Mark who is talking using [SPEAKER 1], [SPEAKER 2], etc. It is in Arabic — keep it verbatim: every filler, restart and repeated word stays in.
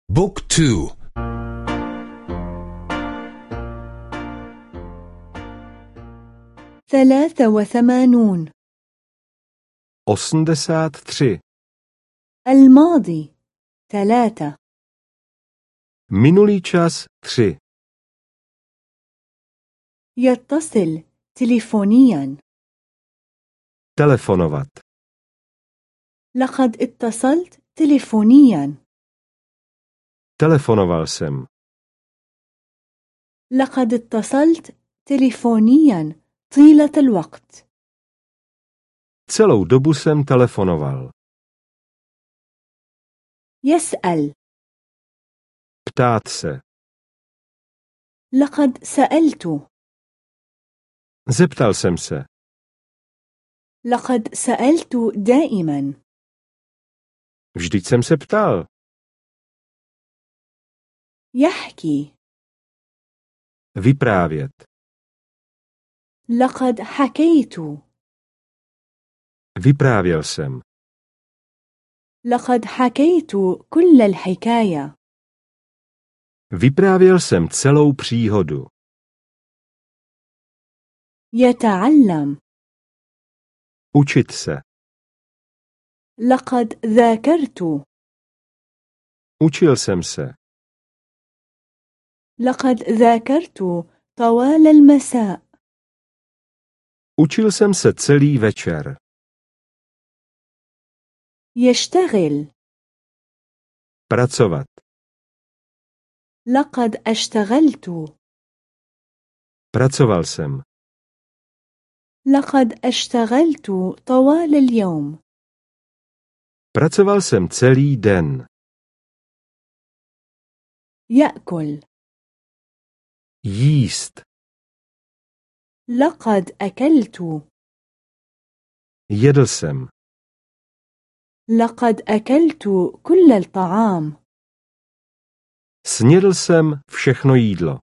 [SPEAKER 1] بوك تو.
[SPEAKER 2] ثلاثة وثمانون.
[SPEAKER 3] osmdesát tři.
[SPEAKER 2] الماضي ثلاثة.
[SPEAKER 3] Minulý čas tři.
[SPEAKER 2] يتصل تليفونيا.
[SPEAKER 3] Telefonovat.
[SPEAKER 2] لقد اتصلت تليفونيا.
[SPEAKER 3] Telefonoval jsem.
[SPEAKER 2] لقد اتصلت تليفونيا طيلة الوقت.
[SPEAKER 3] Celou dobu jsem telefonoval.
[SPEAKER 2] يسأل.
[SPEAKER 3] Ptát se.
[SPEAKER 2] لقد سألت.
[SPEAKER 3] Zeptal jsem se.
[SPEAKER 2] لقد سألت دائما.
[SPEAKER 3] Vždyť jsem se ptal.
[SPEAKER 2] يحكي.
[SPEAKER 3] Vyprávět.
[SPEAKER 2] لقد حكيت.
[SPEAKER 3] Vyprávěl jsem.
[SPEAKER 2] لقد حكيت كل الحكاية.
[SPEAKER 3] Vyprávěl jsem celou příhodu.
[SPEAKER 2] يتعلم.
[SPEAKER 3] Učit se.
[SPEAKER 2] لقد ذاكرت.
[SPEAKER 3] Učil jsem se.
[SPEAKER 2] لقد ذاكرت طوال المساء.
[SPEAKER 3] Učil jsem se celý večer.
[SPEAKER 2] يشتغل.
[SPEAKER 3] Pracovat.
[SPEAKER 2] لقد اشتغلت.
[SPEAKER 3] Pracoval jsem.
[SPEAKER 2] لقد اشتغلت طوال اليوم.
[SPEAKER 3] Pracoval jsem celý den.
[SPEAKER 2] يأكل.
[SPEAKER 3] Jíst.
[SPEAKER 2] لقد أكلت.
[SPEAKER 3] Jedl jsem.
[SPEAKER 2] لقد أكلت كل الطعام.
[SPEAKER 3] Snědl jsem všechno jídlo.